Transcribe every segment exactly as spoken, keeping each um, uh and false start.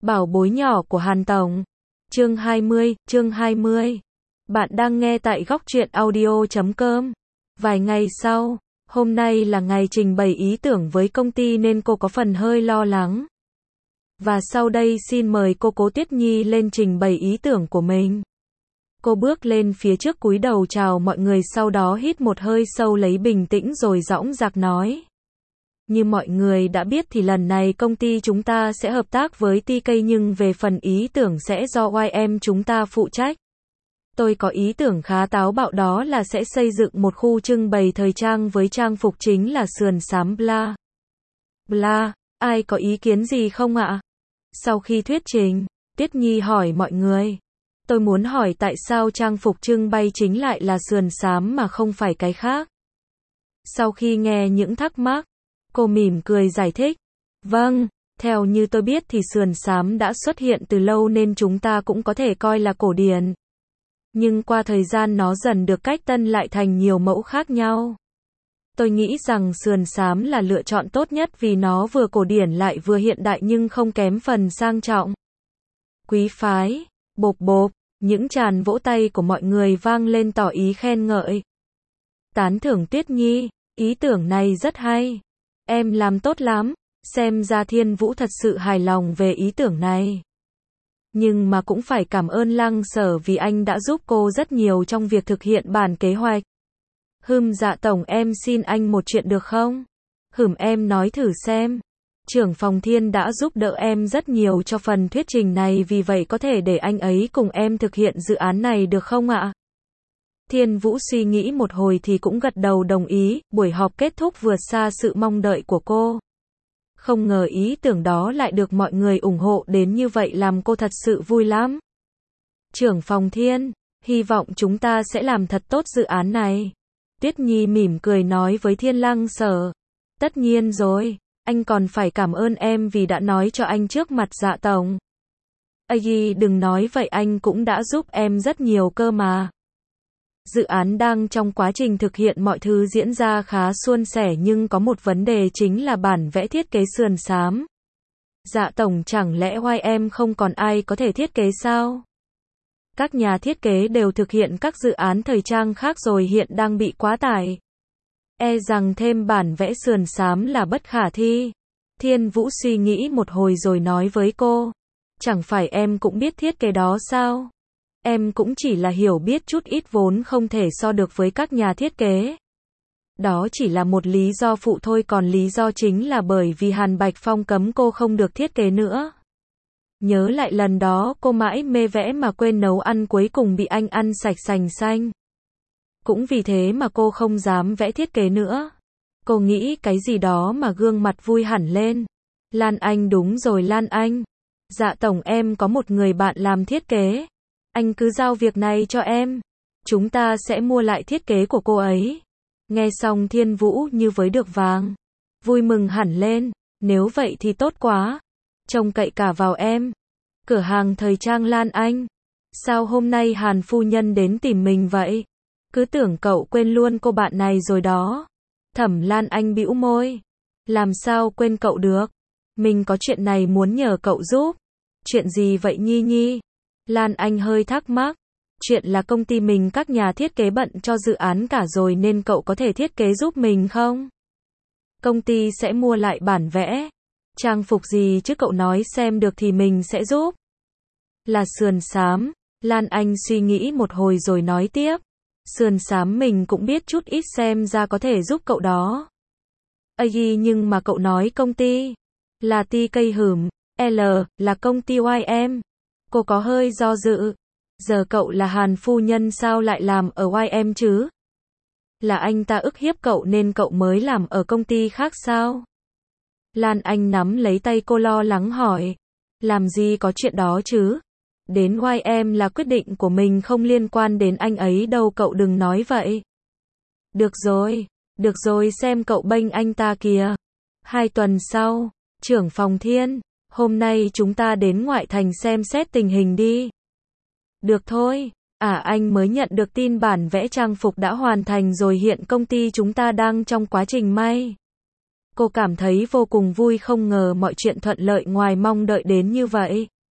Bảo bối nhỏ của Hàn Tổng. Chương hai mươi, chương hai mươi. Bạn đang nghe tại góc truyện audio chấm com. Vài ngày sau, hôm nay là ngày trình bày ý tưởng với công ty nên cô có phần hơi lo lắng. Và sau đây xin mời cô Cố Tuyết Nhi lên trình bày ý tưởng của mình. Cô bước lên phía trước cúi đầu chào mọi người, sau đó hít một hơi sâu lấy bình tĩnh rồi dõng dạc nói. Như mọi người đã biết thì lần này công ty chúng ta sẽ hợp tác với tê ca, nhưng về phần ý tưởng sẽ do i em chúng ta phụ trách. Tôi có ý tưởng khá táo bạo, đó là sẽ xây dựng một khu trưng bày thời trang với trang phục chính là sườn xám bla. Bla, ai có ý kiến gì không ạ? Sau khi thuyết trình, Tuyết Nhi hỏi mọi người. Tôi muốn hỏi tại sao trang phục trưng bày chính lại là sườn xám mà không phải cái khác? Sau khi nghe những thắc mắc, cô mỉm cười giải thích. Vâng, theo như tôi biết thì sườn xám đã xuất hiện từ lâu nên chúng ta cũng có thể coi là cổ điển. Nhưng qua thời gian nó dần được cách tân lại thành nhiều mẫu khác nhau. Tôi nghĩ rằng sườn xám là lựa chọn tốt nhất vì nó vừa cổ điển lại vừa hiện đại nhưng không kém phần sang trọng. Quý phái, bộp bộp, những tràng vỗ tay của mọi người vang lên tỏ ý khen ngợi. Tán thưởng Tuyết Nhi, ý tưởng này rất hay. Em làm tốt lắm, xem ra Thiên Vũ thật sự hài lòng về ý tưởng này. Nhưng mà cũng phải cảm ơn Lăng Sở vì anh đã giúp cô rất nhiều trong việc thực hiện bản kế hoạch. Hừm, Dạ Tổng, em xin anh một chuyện được không? Hừm, em nói thử xem. Trưởng phòng Thiên đã giúp đỡ em rất nhiều cho phần thuyết trình này, vì vậy có thể để anh ấy cùng em thực hiện dự án này được không ạ? Thiên Vũ suy nghĩ một hồi thì cũng gật đầu đồng ý. Buổi họp kết thúc vượt xa sự mong đợi của cô. Không ngờ ý tưởng đó lại được mọi người ủng hộ đến như vậy, làm cô thật sự vui lắm. Trưởng phòng Thiên, hy vọng chúng ta sẽ làm thật tốt dự án này. Tuyết Nhi mỉm cười nói với Thiên Lăng Sở. Tất nhiên rồi, anh còn phải cảm ơn em vì đã nói cho anh trước mặt Dạ Tổng. Ây, đừng nói vậy, anh cũng đã giúp em rất nhiều cơ mà. Dự án đang trong quá trình thực hiện, mọi thứ diễn ra khá suôn sẻ, nhưng có một vấn đề chính là bản vẽ thiết kế sườn xám. Dạ Tổng, chẳng lẽ i em không còn ai có thể thiết kế sao? Các nhà thiết kế đều thực hiện các dự án thời trang khác rồi, hiện đang bị quá tải. E rằng thêm bản vẽ sườn xám là bất khả thi. Thiên Vũ suy nghĩ một hồi rồi nói với cô. Chẳng phải em cũng biết thiết kế đó sao? Em cũng chỉ là hiểu biết chút ít, vốn không thể so được với các nhà thiết kế. Đó chỉ là một lý do phụ thôi, còn lý do chính là bởi vì Hàn Bạch Phong cấm cô không được thiết kế nữa. Nhớ lại lần đó cô mãi mê vẽ mà quên nấu ăn, cuối cùng bị anh ăn sạch sành xanh. Cũng vì thế mà cô không dám vẽ thiết kế nữa. Cô nghĩ cái gì đó mà gương mặt vui hẳn lên. Lan Anh, đúng rồi Lan Anh. Dạ Tổng, em có một người bạn làm thiết kế. Anh cứ giao việc này cho em. Chúng ta sẽ mua lại thiết kế của cô ấy. Nghe xong Thiên Vũ như với được vàng. Vui mừng hẳn lên. Nếu vậy thì tốt quá. Trông cậy cả vào em. Cửa hàng thời trang Lan Anh. Sao hôm nay Hàn phu nhân đến tìm mình vậy? Cứ tưởng cậu quên luôn cô bạn này rồi đó. Thẩm Lan Anh bĩu môi. Làm sao quên cậu được? Mình có chuyện này muốn nhờ cậu giúp. Chuyện gì vậy Nhi Nhi? Lan Anh hơi thắc mắc. Chuyện là công ty mình các nhà thiết kế bận cho dự án cả rồi nên cậu có thể thiết kế giúp mình không? Công ty sẽ mua lại bản vẽ. Trang phục gì chứ, cậu nói xem được thì mình sẽ giúp. Là sườn xám. Lan Anh suy nghĩ một hồi rồi nói tiếp. Sườn xám mình cũng biết chút ít, xem ra có thể giúp cậu đó. Ây, nhưng mà cậu nói công ty là tê ca hửm, L là công ty i em. Cô có hơi do dự. Giờ cậu là Hàn phu nhân sao lại làm ở i em chứ? Là anh ta ức hiếp cậu nên cậu mới làm ở công ty khác sao? Lan Anh nắm lấy tay cô lo lắng hỏi. Làm gì có chuyện đó chứ? Đến i em là quyết định của mình, không liên quan đến anh ấy đâu, cậu đừng nói vậy. Được rồi, được rồi, xem cậu bênh anh ta kìa. Hai tuần sau, trưởng phòng Thiên, hôm nay chúng ta đến ngoại thành xem xét tình hình đi. Được thôi, à anh mới nhận được tin bản vẽ trang phục đã hoàn thành rồi, hiện công ty chúng ta đang trong quá trình may. Cô cảm thấy vô cùng vui, không ngờ mọi chuyện thuận lợi ngoài mong đợi đến như vậy.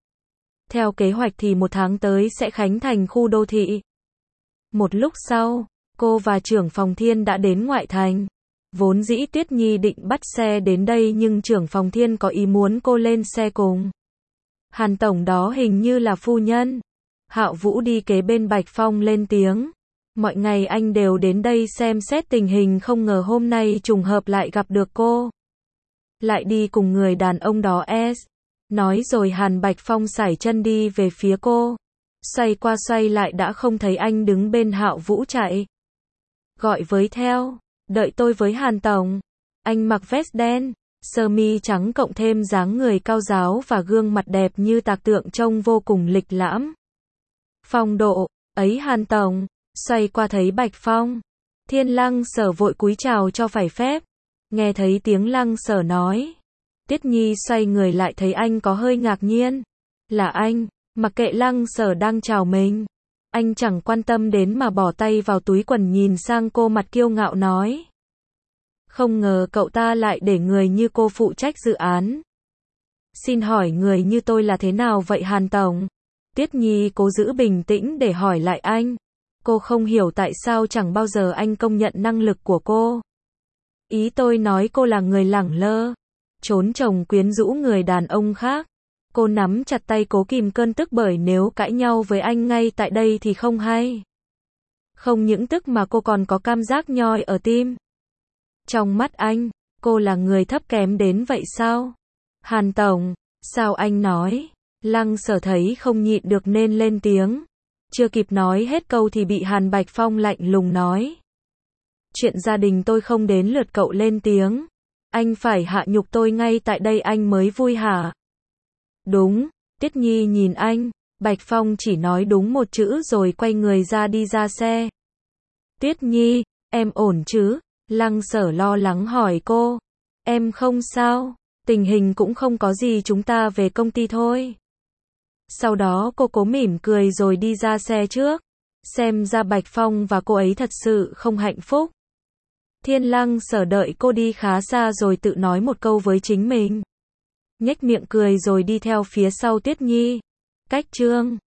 Theo kế hoạch thì một tháng tới sẽ khánh thành khu đô thị. Một lúc sau, cô và trưởng phòng Thiên đã đến ngoại thành. Vốn dĩ Tuyết Nhi định bắt xe đến đây nhưng trưởng phòng Thiên có ý muốn cô lên xe cùng. Hàn tổng đó hình như là phu nhân. Hạo Vũ đi kế bên Bạch Phong lên tiếng. Mọi ngày anh đều đến đây xem xét tình hình, không ngờ hôm nay trùng hợp lại gặp được cô. Lại đi cùng người đàn ông đó s. Nói rồi Hàn Bạch Phong sải chân đi về phía cô. Xoay qua xoay lại đã không thấy anh đứng bên Hạo Vũ chạy. Gọi với theo. Đợi tôi với Hàn tổng. Anh mặc vest đen, sơ mi trắng cộng thêm dáng người cao ráo và gương mặt đẹp như tạc tượng trông vô cùng lịch lãm. Phong độ, ấy Hàn tổng. Xoay qua thấy Bạch Phong. Thiên Lăng Sở vội cúi chào cho phải phép. Nghe thấy tiếng Lăng Sở nói. Tuyết Nhi xoay người lại thấy anh có hơi ngạc nhiên. Là anh, mặc kệ Lăng Sở đang chào mình. Anh chẳng quan tâm đến mà bỏ tay vào túi quần nhìn sang cô, mặt kiêu ngạo nói. Không ngờ cậu ta lại để người như cô phụ trách dự án. Xin hỏi người như tôi là thế nào vậy Hàn tổng? Tuyết Nhi cố giữ bình tĩnh để hỏi lại anh. Cô không hiểu tại sao chẳng bao giờ anh công nhận năng lực của cô. Ý tôi nói cô là người lẳng lơ, trốn chồng quyến rũ người đàn ông khác. Cô nắm chặt tay cố kìm cơn tức, bởi nếu cãi nhau với anh ngay tại đây thì không hay. Không những tức mà cô còn có cảm giác nhoi ở tim. Trong mắt anh, cô là người thấp kém đến vậy sao? Hàn tổng, sao anh nói? Lăng Sở thấy không nhịn được nên lên tiếng. Chưa kịp nói hết câu thì bị Hàn Bạch Phong lạnh lùng nói. Chuyện gia đình tôi không đến lượt cậu lên tiếng. Anh phải hạ nhục tôi ngay tại đây anh mới vui hả? Đúng, Tuyết Nhi nhìn anh. Bạch Phong chỉ nói đúng một chữ rồi quay người ra đi ra xe. Tuyết Nhi, em ổn chứ? Lăng Sở lo lắng hỏi cô. Em không sao, tình hình cũng không có gì, chúng ta về công ty thôi. Sau đó cô cố mỉm cười rồi đi ra xe trước. Xem ra Bạch Phong và cô ấy thật sự không hạnh phúc. Thiên Lăng Sở đợi cô đi khá xa rồi tự nói một câu với chính mình. Nhếch miệng cười rồi đi theo phía sau Tuyết Nhi. Cách chương